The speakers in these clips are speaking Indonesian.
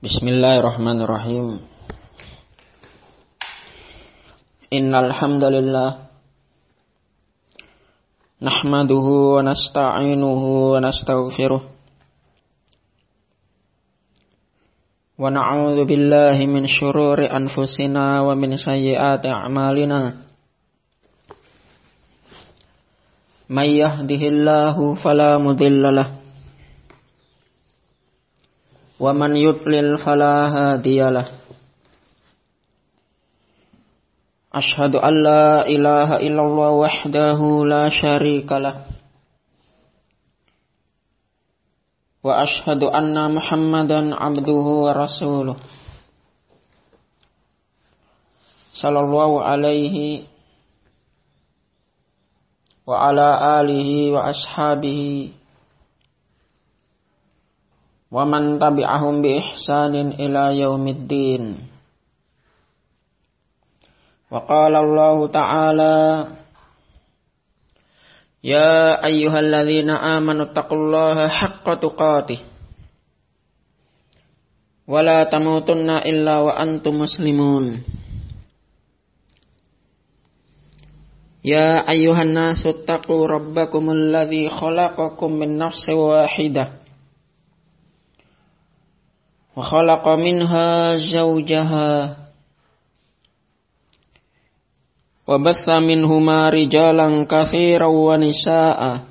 Bismillahirrahmanirrahim. Innal hamdalillah nahmaduhu wa nasta'inuhu wa nastaghfiruh wa na'udzu billahi min syururi anfusina wa min sayyiati a'malina. May yahdihillahu fala mudilla lahu wa man yudlil fala hadiyalah. Ashhadu an la ilaha illallah wahdahu la syarikalah wa ashhadu anna Muhammadan abduhu wa rasuluh sallallahu alaihi wa ala alihi wa ashabihi wa man tabi'ahum bi ihsanin ila yaumiddin. Wa qala Allah ta'ala ya ayyuhalladzina amanu taqullaha haqqa tuqatih wa la tamutunna illa wa antum muslimun. Ya ayyuhan nasu taqu rabbakumul ladzi khalaqakum min nafsin wahidah wa khalaqa minha zawjaha wa batha minhuma rijalan katsiran wa nisaa'a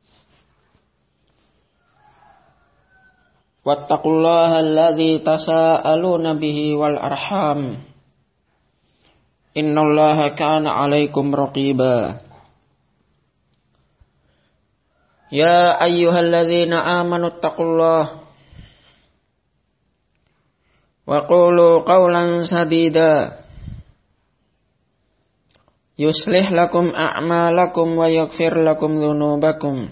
wattaqullaha alladzi tasaaluna bihi wal arham innallaha kana 'alaikum raqiba. Ya ayyuhalladzina amanu taqullaha wa qulu qawlan sadida yuslih lakum a'malakum wa yaghfir lakum dhunubakum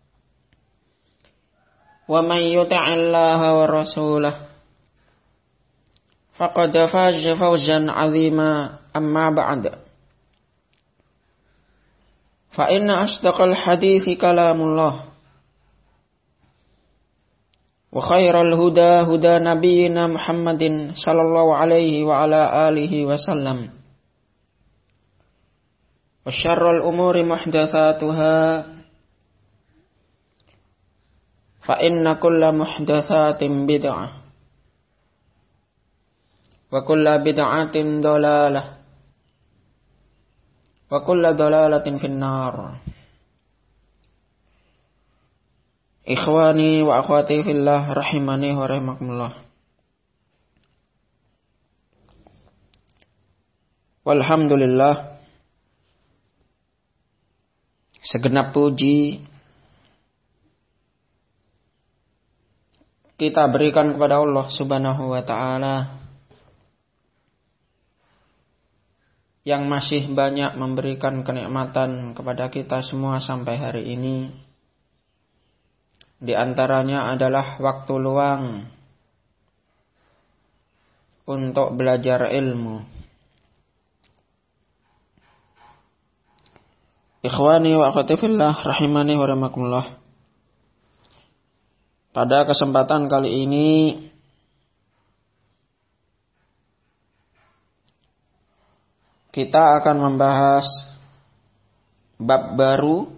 wa man yuti'illaha wa rasulahu faqad faza fawzan 'azima. Amma ba'd, fa inna asdaqal hadithi kalamullah wa khairal huda huda nabiyyina Muhammadin sallallahu alaihi wa ala alihi wasallam wa syarrul umuri muhdatsatuha fa inna kulla muhdatsatin bid'ah wa kulla bid'atin dhalalah wa kulla dhalalatin finnar. Ikhwani wa akhwati fillah rahimani wa rahimakumullah. Walhamdulillah, segenap puji kita berikan kepada Allah Subhanahu wa ta'ala yang masih banyak memberikan kenikmatan kepada kita semua sampai hari ini. Di antaranya adalah waktu luang untuk belajar ilmu. Ikhwani wa akhwati fillah rahimani wa rahimakumullah. Pada kesempatan kali ini kita akan membahas bab baru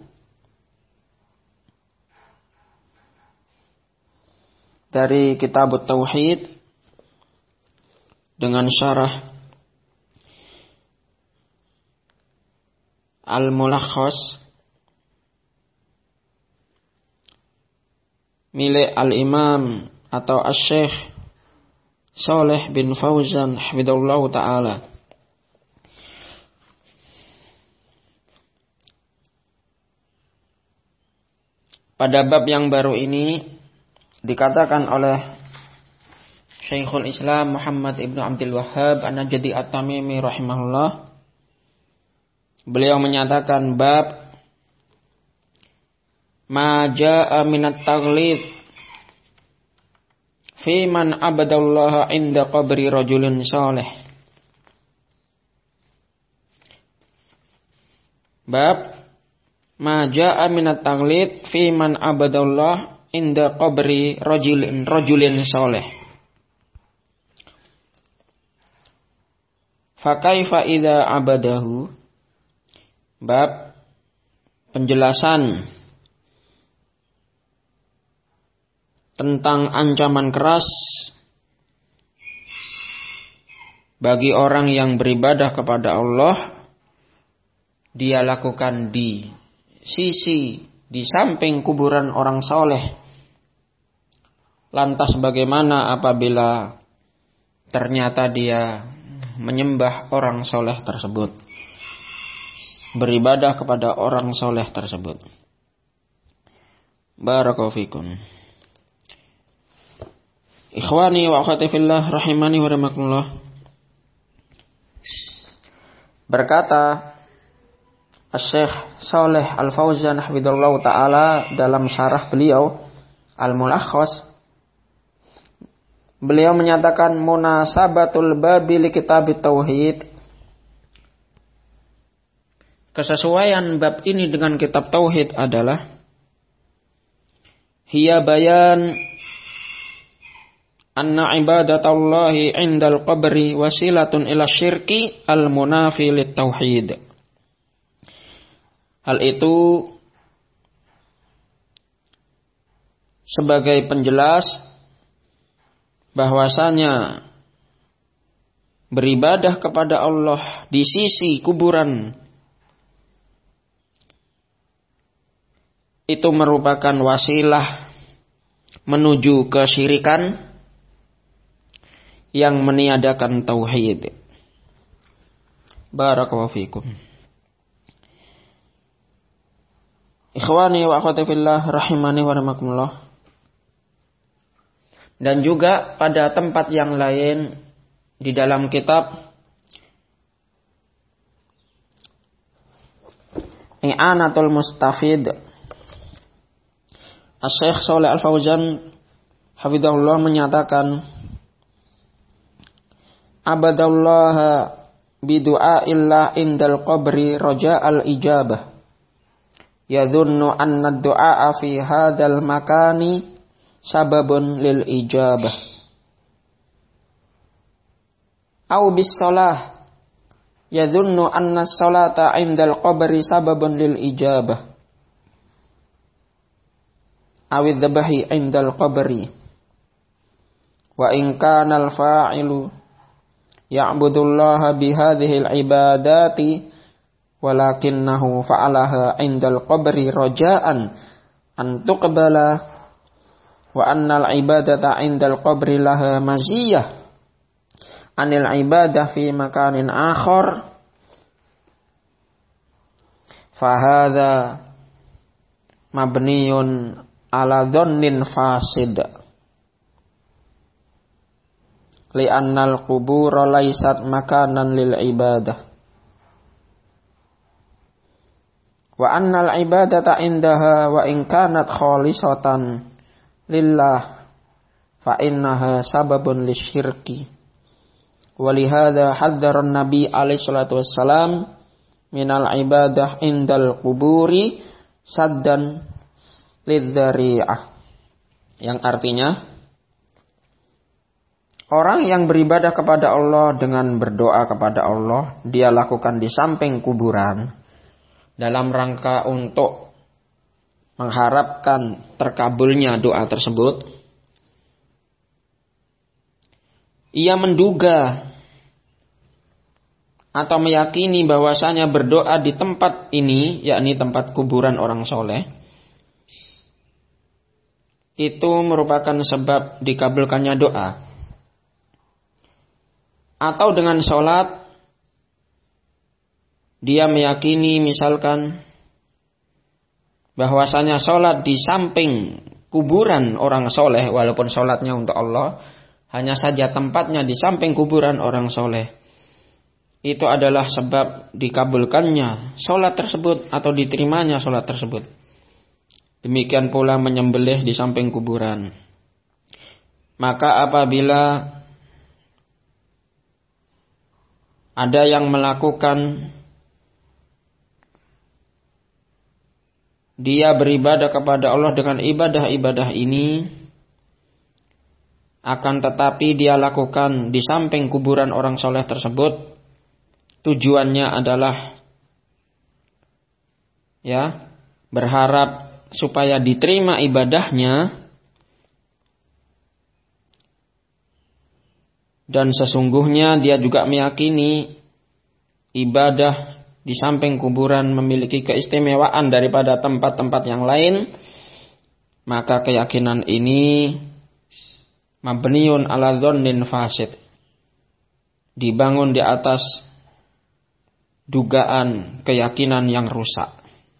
dari kitab Tauhid dengan syarah Al-Mulakhas milik Al-Imam atau Asy-Syaikh Shalih bin Fauzan hafizahullah ta'ala. Pada bab yang baru ini dikatakan oleh Syekhul Islam Muhammad ibnu Abdul Wahhab An-Najdi At-Tamimi rahimahullah, beliau menyatakan bab ma jaa'a minat taghlid fi man abadallaha inda qabri rajulin salih. Bab ma jaa'a minat taghlid fi man abadallah inda qabri rajulin salih. Fakaifa idza abadahu. Bab penjelasan tentang ancaman keras bagi orang yang beribadah kepada Allah, dia lakukan di samping kuburan orang soleh. Lantas bagaimana apabila ternyata dia menyembah orang soleh tersebut, beribadah kepada orang soleh tersebut? Barakallahu fikum. Ikhwani wa akhwati fillah rahimani wa rahimakumullah. Berkata Asy-Syaikh Shalih Al-Fauzan hafizallahu taala dalam syarah beliau Al-Mulakhas, beliau menyatakan munasabatul babi li kitabit tauhid. Kesesuaian bab ini dengan kitab tauhid adalah hiya bayan anna ibadatallahi indal qabri wasilatun ila syirki al-munafi lit tauhid. Hal itu sebagai penjelas bahwasanya beribadah kepada Allah di sisi kuburan itu merupakan wasilah menuju kesyirikan yang meniadakan tauhid. Barakallahu fikum. Ikhwani wa akhwati fillah rahimani wa rahimakumullah. Dan juga pada tempat yang lain di dalam kitab I'anatul Mustafid, Asy-Syaikh Shalih Al-Fauzan hafizahullah menyatakan abadallaha bidu'aillah indal qabri raja'al ijabah yadhunnu anna ad-du'a fi hadzal makani sababun lil ijabah aw bis shalah yadhunnu anna as-salata indal qabri sababun lil ijabah aw adh-dhabahi indal qabri wa in kana al-fa'ilu ya'budullaha bihadhil ibadati walakinnahu fa'alaha indal qabri raja'an an tuqbala wa annal ibadata indal qabri laha maziyah anil ibadah fi makanin akhar fahadha mabniyun ala dhannin fasid li'annal qubura laysat makanan lil ibadah wa annal ibadata indaha wa in kanat khalisatan lillah fa innaha sababun lisyirki wa lihadza hadzara an-nabi alaihi salatu wassalam minal ibadah indal quburi saddan lidzari'ah, yang artinya orang yang beribadah kepada Allah dengan berdoa kepada Allah, dia lakukan di samping kuburan dalam rangka untuk mengharapkan terkabulnya doa tersebut. Ia menduga atau meyakini bahwasanya berdoa di tempat ini, yakni tempat kuburan orang soleh, itu merupakan sebab dikabulkannya doa. Atau dengan sholat, dia meyakini misalkan bahwasanya sholat di samping kuburan orang soleh, walaupun sholatnya untuk Allah, hanya saja tempatnya di samping kuburan orang soleh, itu adalah sebab dikabulkannya sholat tersebut atau diterimanya sholat tersebut. Demikian pula menyembelih di samping kuburan. Maka apabila ada yang melakukan, dia beribadah kepada Allah dengan ibadah-ibadah ini, akan tetapi dia lakukan di samping kuburan orang soleh tersebut, tujuannya adalah ya berharap supaya diterima ibadahnya, dan sesungguhnya dia juga meyakini ibadah di samping kuburan memiliki keistimewaan daripada tempat-tempat yang lain, maka keyakinan ini mabniun ala dzannin fasid, dibangun di atas dugaan keyakinan yang rusak.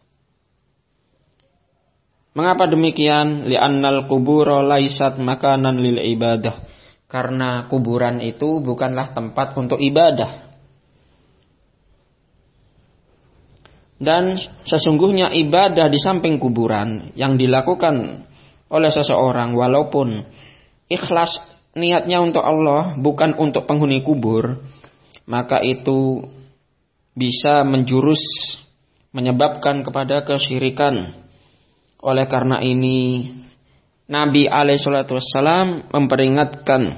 Mengapa demikian? Li'annal qubura laisat makanan lil ibadah. Karena kuburan itu bukanlah tempat untuk ibadah. Dan sesungguhnya ibadah di samping kuburan yang dilakukan oleh seseorang walaupun ikhlas niatnya untuk Allah bukan untuk penghuni kubur, maka itu bisa menyebabkan kepada kesyirikan. Oleh karena ini Nabi alaihissalam memperingatkan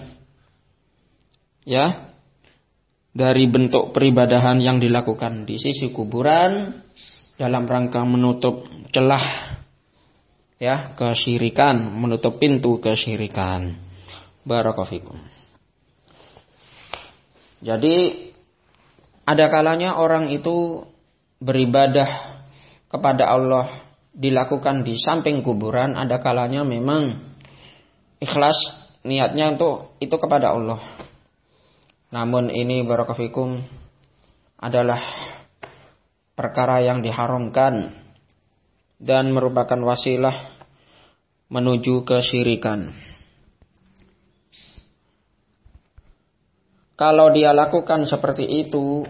ya dari bentuk peribadahan yang dilakukan di sisi kuburan dalam rangka menutup celah ya kesyirikan, menutup pintu kesyirikan. Barakallahu fikum. Jadi ada kalanya orang itu beribadah kepada Allah dilakukan di samping kuburan, ada kalanya memang ikhlas niatnya untuk itu kepada Allah. Namun ini barakallahu fikum adalah perkara yang diharamkan dan merupakan wasilah menuju kesyirikan. Kalau dia lakukan seperti itu,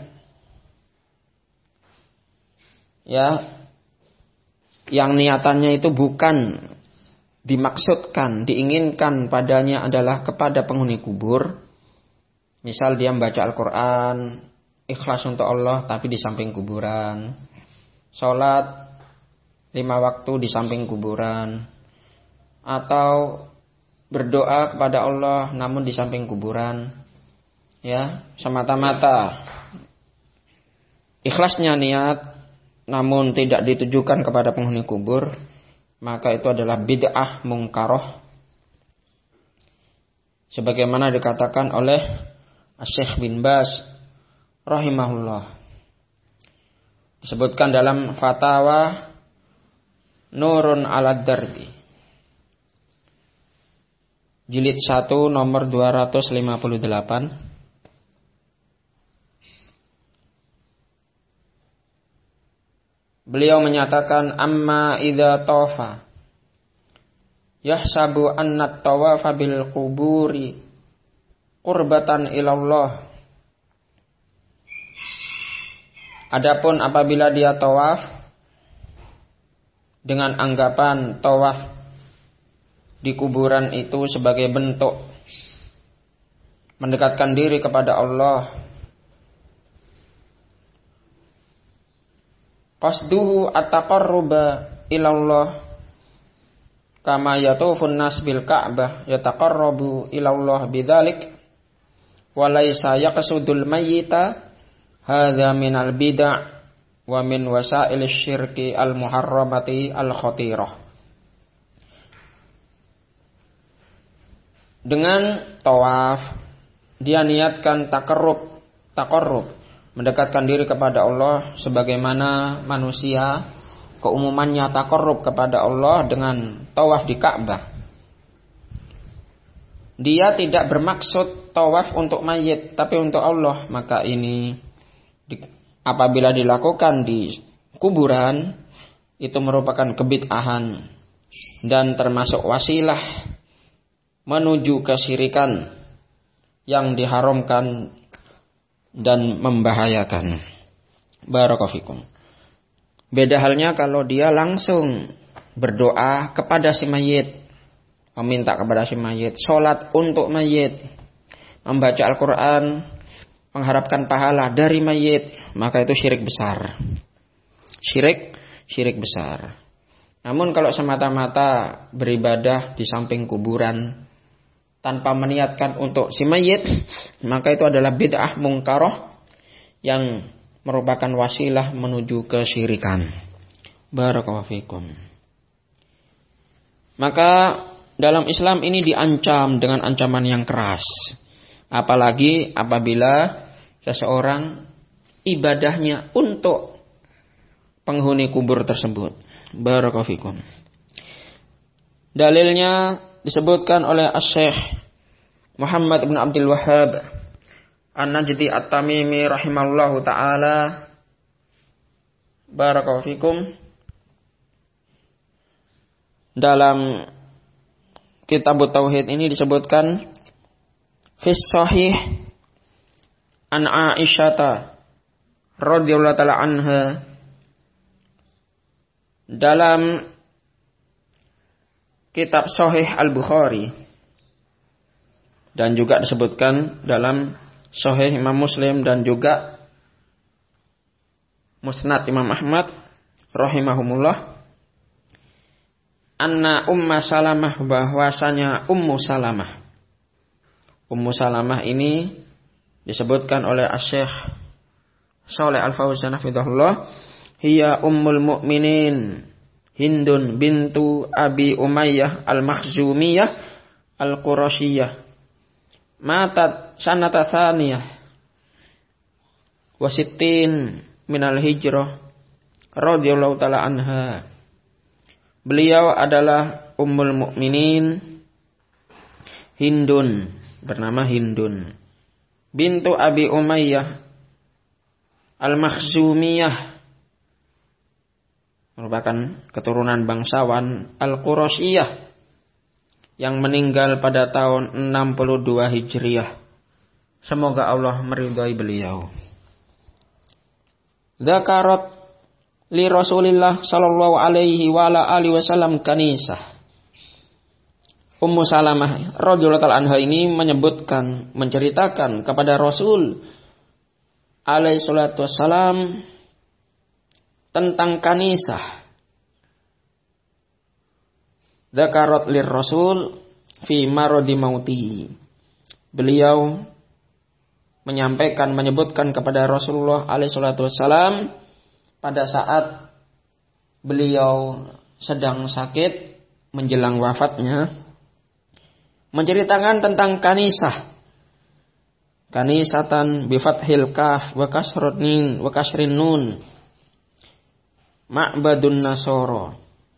ya, yang niatannya itu bukan dimaksudkan, diinginkan padanya adalah kepada penghuni kubur. Misal dia membaca Al-Quran, ikhlas untuk Allah tapi di samping kuburan. Sholat 5 waktu di samping kuburan. Atau berdoa kepada Allah namun di samping kuburan. Ya, semata-mata ikhlasnya niat namun tidak ditujukan kepada penghuni kubur, maka itu adalah bid'ah mungkaroh. Sebagaimana dikatakan oleh Syekh bin Baz rahimahullah. Disebutkan dalam Fatawa Nurun 'alad Darbi. Jilid 1 nomor 258. Beliau menyatakan amma idza tawafa yahsabu anna at-tawafa bil quburi qurbatan ilallah. Adapun apabila dia tawaf dengan anggapan tawaf di kuburan itu sebagai bentuk mendekatkan diri kepada Allah, qasduhu at-taqarruba ilallah kama yatufun nas bil Ka'bah yataqarrabu ilallah bidzalik wa laysa yaqsudul mayyita hadza minal bid'ah wa min wasail syirki al muharramati al khatirah. Dengan tawaf dia niatkan taqarrub mendekatkan diri kepada Allah sebagaimana manusia keumumannya taqarrub kepada Allah dengan tawaf di Ka'bah. Dia tidak bermaksud tawaf untuk mayit tapi untuk Allah, maka ini apabila dilakukan di kuburan itu merupakan kebid'ahan dan termasuk wasilah menuju kesyirikan yang diharamkan dan membahayakan. Barakallahu fikum. Beda halnya kalau dia langsung berdoa kepada si mayit, meminta kepada si mayit, sholat untuk mayit, membaca Al-Quran, mengharapkan pahala dari mayit, maka itu syirik besar. Syirik besar. Namun kalau semata-mata beribadah di samping kuburan tanpa meniatkan untuk si mayit, maka itu adalah bid'ah mungkaroh yang merupakan wasilah menuju kesyirikan. Barakallahu fikum. Maka dalam Islam ini diancam dengan ancaman yang keras. Apalagi apabila seseorang ibadahnya untuk penghuni kubur tersebut. Barakallahu fikum. Dalilnya disebutkan oleh Asy-Syaikh Muhammad bin Abdul Wahhab An-Najdi At-Tamimi rahimallahu taala. Barakallahu fikum. Dalam kitab Tauhid ini disebutkan fi sahih an Aisyah radhiyallahu taala anha, dalam kitab Sahih Al-Bukhari, dan juga disebutkan dalam Sahih Imam Muslim dan juga Musnad Imam Ahmad rahimahumullah, anna Ummu Salamah, bahwasanya Ummu Salamah. Ummu Salamah ini disebutkan oleh Asy-Syaikh Shalih Al-Fauzan hafizahullah, hiya ummul mu'minin Hindun bintu Abi Umayyah Al-Makhzumiyah Al-Qurasyiyah, matat sanata tsaniyah wa sittin minal hijrah radhiyallahu taala anha. Beliau adalah ummul mukminin Hindun, bernama Hindun bintu Abi Umayyah Al-Makhzumiyah, merupakan keturunan bangsawan Al-Qurasyiyah yang meninggal pada tahun 62 Hijriah. Semoga Allah meridhai beliau. Zakarat li Rasulillah sallallahu alaihi wa ala alihi wasallam kanisah. Ummu Salamah radhiyallahu taala anha ini menyebutkan, menceritakan kepada Rasul alaihi salatu wassalam tentang kanisah. Zakarat lir Rasul fi maradi mauti. Beliau menyampaikan, menyebutkan kepada Rasulullah alaihi salatu wassalam pada saat beliau sedang sakit menjelang wafatnya, menceritakan tentang kanisah. Kanisatan bi fathil kaf wa kasrin nun. Ma'badun Nasara.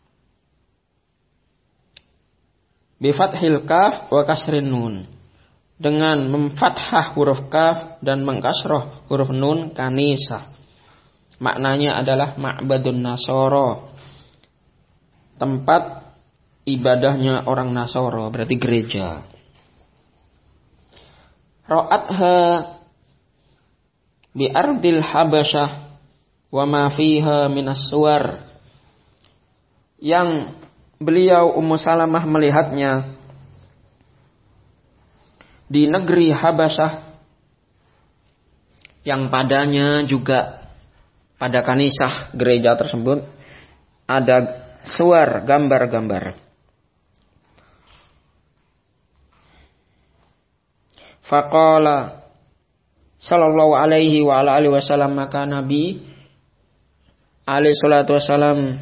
Bi fathil kaf wa kasrin nun. Dengan memfathah huruf kaf dan mengkasroh huruf nun, kanisah. Maknanya adalah Ma'badun Nasara, tempat ibadahnya orang Nasara, berarti gereja. Ra'atha bi ardil Habasyah wa ma fiha minas suwar. Yang beliau Ummu Salamah melihatnya di negeri Habasyah, yang padanya juga pada kanisah gereja tersebut ada suwar, gambar-gambar. Faqala sallallahu alaihi wa ala alihi wasallam, maka Nabi alaihi salatu wasallam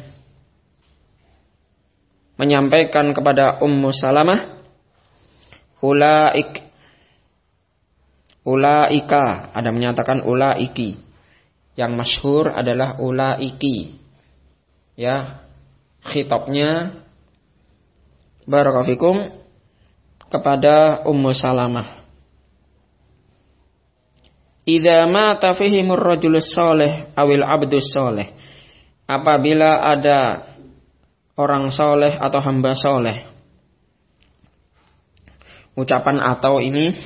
menyampaikan kepada Ummu Salamah, ulaika, ada menyatakan ulaiki, yang masyhur adalah ulaiki, ya, khitabnya barakallahu fikum kepada Ummu Salamah. Idza mata fihimur rajulus salih awil abdus salih, apabila ada orang soleh atau hamba soleh. Ucapan atau ini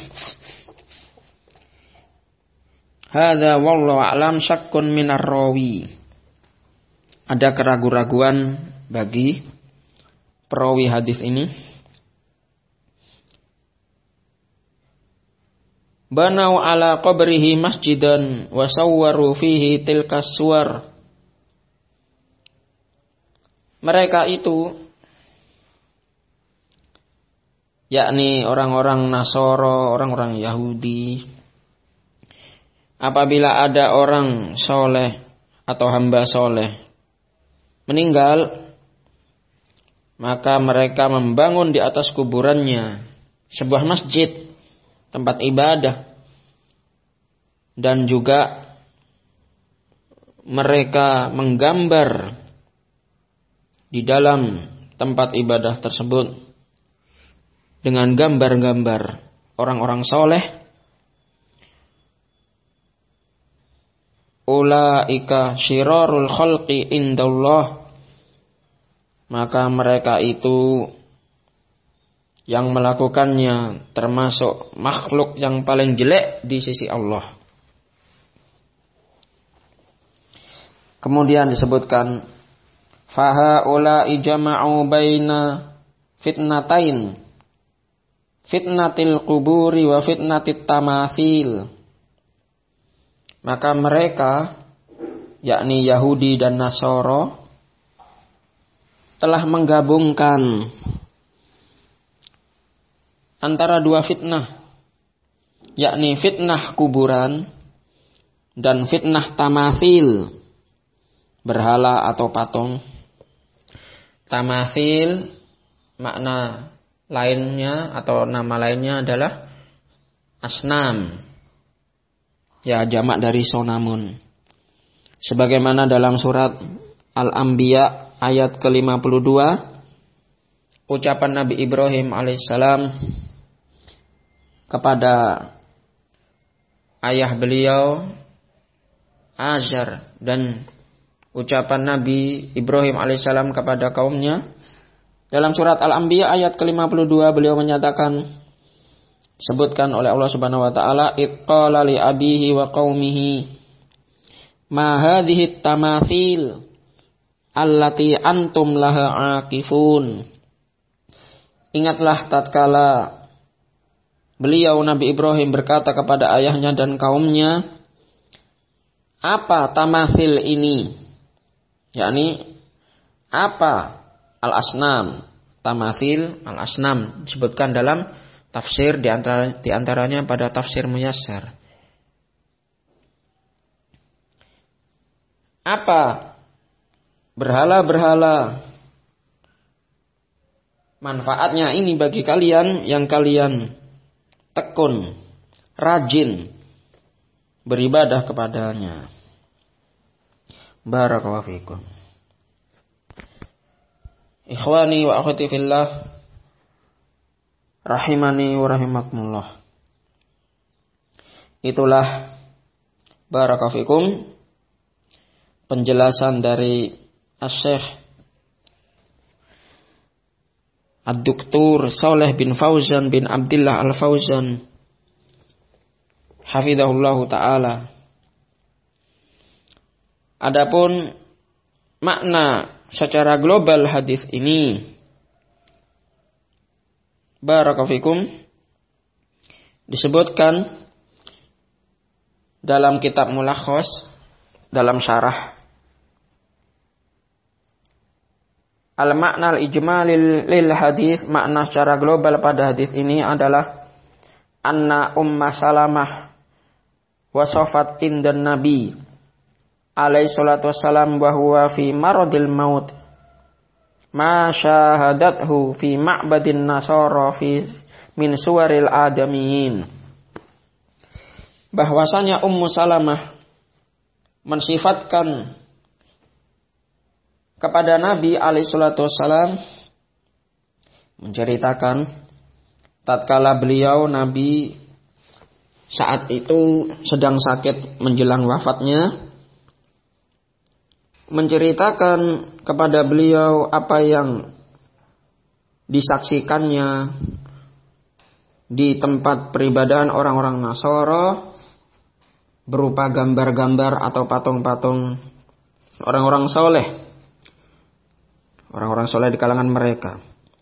hadza wallahu a'lam syakkun minar rawi. Ada keraguan-raguan bagi perawi hadis ini. Banau ala qabrihi masjidan wa sawwaru fihi tilka suwar. Mereka itu, yakni orang-orang Nasara, orang-orang Yahudi, apabila ada orang soleh atau hamba soleh meninggal, maka mereka membangun di atas kuburannya sebuah masjid, tempat ibadah, dan juga mereka menggambar di dalam tempat ibadah tersebut dengan gambar-gambar orang-orang soleh. Ulaika syirarul khalqi indallah, maka mereka itu yang melakukannya termasuk makhluk yang paling jelek di sisi Allah. Kemudian disebutkan fahaula'i jama'u baina fitnatain, fitnatil quburi wa fitnatit tamathil. Maka mereka, yakni Yahudi dan Nasara, telah menggabungkan antara dua fitnah, yakni fitnah kuburan dan fitnah tamathil, berhala atau patung. Tamathil makna lainnya atau nama lainnya adalah asnam, ya jamak dari sonamun. Sebagaimana dalam surat Al-Anbiya ayat ke-52, ucapan Nabi Ibrahim alaihissalam kepada ayah beliau Azar, dan ucapan Nabi Ibrahim alaihissalam kepada kaumnya. Dalam surat Al-Anbiya ayat ke-52 beliau menyatakan, sebutkan oleh Allah Subhanahu wa taala, iqala li abihi wa qaumihi ma hadhihi tamathil allati antum laha aqifun. Ingatlah tatkala beliau Nabi Ibrahim berkata kepada ayahnya dan kaumnya, apa tamathil ini? Yakni apa al-asnam? Tamathil, al-asnam disebutkan dalam tafsir, di antaranya pada tafsir Muyassar. Apa berhala-berhala? Manfaatnya ini bagi kalian yang kalian tekun, rajin beribadah kepadanya. Barakallahu fikum. Ikhwani wa akhwati fillah, rahimani wa rahimakumullah. Itulah barakallahu fikum penjelasan dari Asy-Syaikh Ad-Doktor Shalih bin Fauzan bin Abdullah Al-Fauzan hafizahullahu taala. Adapun makna secara global hadis ini, barakallahu fikum, disebutkan dalam kitab Mulakhas, dalam syarah al-makna al-ijmal lil hadis. Makna secara global pada hadis ini adalah anna Umma Salamah wasafat indan Nabi alaihi salatu wassalam wa huwa fi maradil maut ma syahadathu fi ma'badin nasara fi min suwaril adamiyin. Bahwasanya Ummu Salamah mensifatkan kepada Nabi alaihi salatu wassalam, menceritakan tatkala beliau Nabi saat itu sedang sakit menjelang wafatnya, menceritakan kepada beliau apa yang disaksikannya di tempat peribadahan orang-orang Nasara berupa gambar-gambar atau patung-patung orang-orang soleh, orang-orang soleh di kalangan mereka.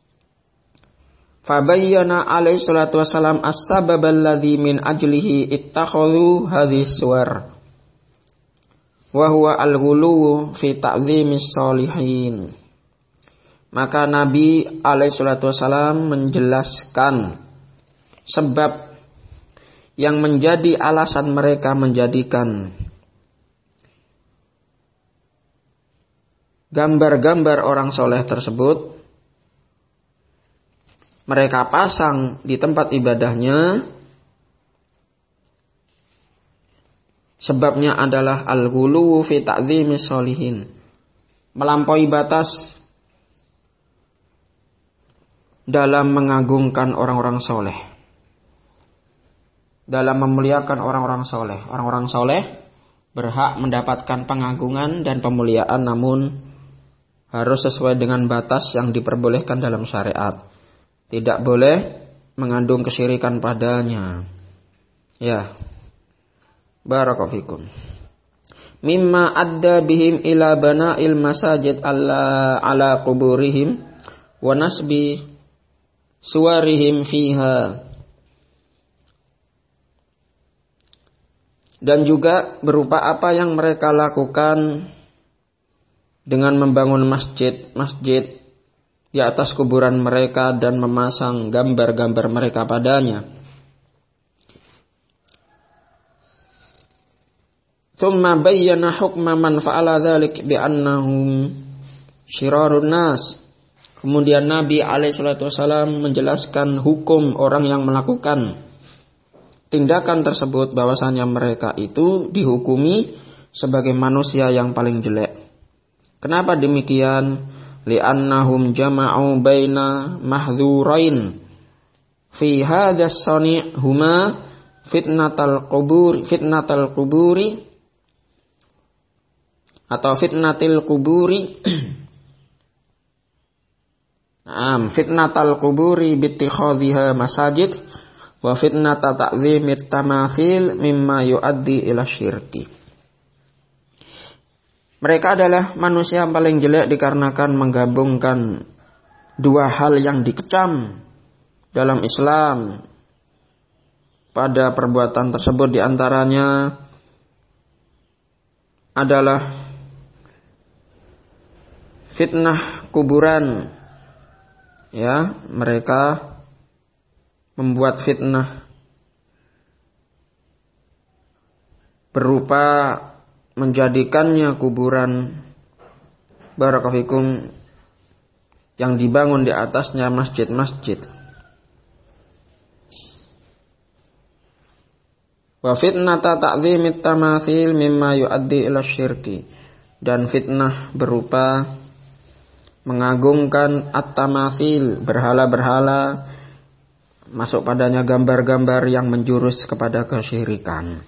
Fabayyana alaihi salatu wassalam as-sabab alladhi min ajlihi ittakhadhu hadhihi suwar wa huwa al-ghuluw fi ta'dhimis sholihin. Maka Nabi alaihi salatu wassalam menjelaskan sebab yang menjadi alasan mereka menjadikan gambar-gambar orang soleh tersebut mereka pasang di tempat ibadahnya, sebabnya adalah al-ghuluwu fi ta'dhimis sholihin, melampaui batas dalam mengagungkan orang-orang soleh, dalam memuliakan orang-orang soleh. Orang-orang soleh berhak mendapatkan pengagungan dan pemuliaan, namun harus sesuai dengan batas yang diperbolehkan dalam syariat. Tidak boleh mengandung kesyirikan padanya. Ya. Barakallahu fikum. Mimma adda bihim ila bana'il masajid ala quburihim wa nasbi suwarihim fiha. Dan juga berupa apa yang mereka lakukan dengan membangun masjid-masjid di atas kuburan mereka dan memasang gambar-gambar mereka padanya. Tsumma bayyana hukma man fa'ala dzalik bi annahum syirarun nas. Kemudian Nabi alaihi salatu wasallam menjelaskan hukum orang yang melakukan tindakan tersebut, bahwasanya mereka itu dihukumi sebagai manusia yang paling jelek. Kenapa demikian? Li'annahum jama'u baina mahdzurain fi hadzal sani' huma fitnatul quburi atau fitnatil quburi fitnatul quburi bittikhadhiha masajid wa fitnata ta'zimit tamathil mimma yuaddi ila syirki. Mereka adalah manusia yang paling jelek dikarenakan menggabungkan dua hal yang dikecam dalam Islam. Pada perbuatan tersebut diantaranya adalah fitnah kuburan. Ya, mereka membuat fitnah berupa menjadikannya kuburan, barakallahu fikum, yang dibangun di atasnya masjid-masjid. Wa fitnata ta'zimit tamathil mimma yuaddi ila syirki, dan fitnah berupa mengagungkan at-tamathil, berhala-berhala, masuk padanya gambar-gambar yang menjurus kepada kesyirikan.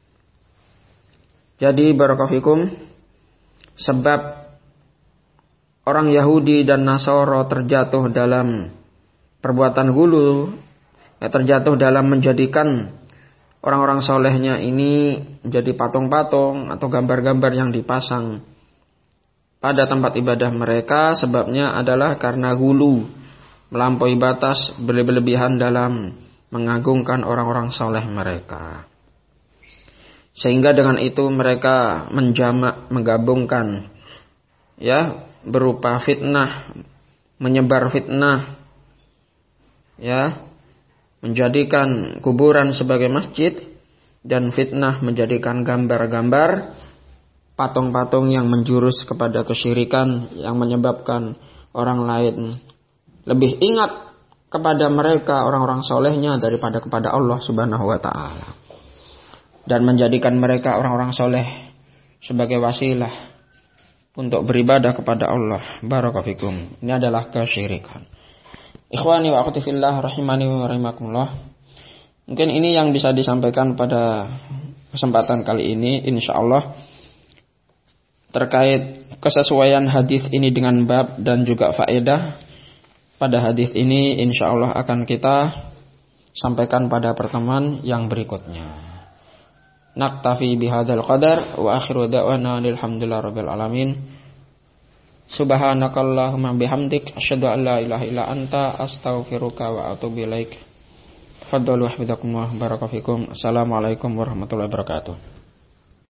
Jadi barakallahu fikum, sebab orang Yahudi dan Nasara terjatuh dalam perbuatan ghulu, terjatuh dalam menjadikan orang-orang solehnya ini menjadi patung-patung atau gambar-gambar yang dipasang pada tempat ibadah mereka. Sebabnya adalah karena ghulu, melampaui batas, berlebihan dalam mengagungkan orang-orang soleh mereka. Sehingga dengan itu mereka menggabungkan, ya, berupa fitnah, menyebar fitnah, ya, menjadikan kuburan sebagai masjid, dan fitnah menjadikan gambar-gambar patung-patung yang menjurus kepada kesyirikan, yang menyebabkan orang lain lebih ingat kepada mereka orang-orang solehnya daripada kepada Allah Subhanahu wa ta'ala, dan menjadikan mereka orang-orang soleh sebagai wasilah untuk beribadah kepada Allah. Barakallahu fikum. Ini adalah kesyirikan. Ikhwani wa akhwati fillah rahimani wa rahimakumullah. Mungkin ini yang bisa disampaikan pada kesempatan kali ini, insyaallah, terkait kesesuaian hadis ini dengan bab dan juga faedah pada hadis ini, insyaallah akan kita sampaikan pada pertemuan yang berikutnya. Naktafi bihadzal qadar wa akhiru da'wana alhamdulillahi rabbil alamin. Subhanakallahumma bihamdik asyhadu an la ilaha illa anta astaghfiruka wa atubu ilaik. Fadhalu hafizakumullah. Barakallahu fikum. Assalamualaikum warahmatullahi wabarakatuh.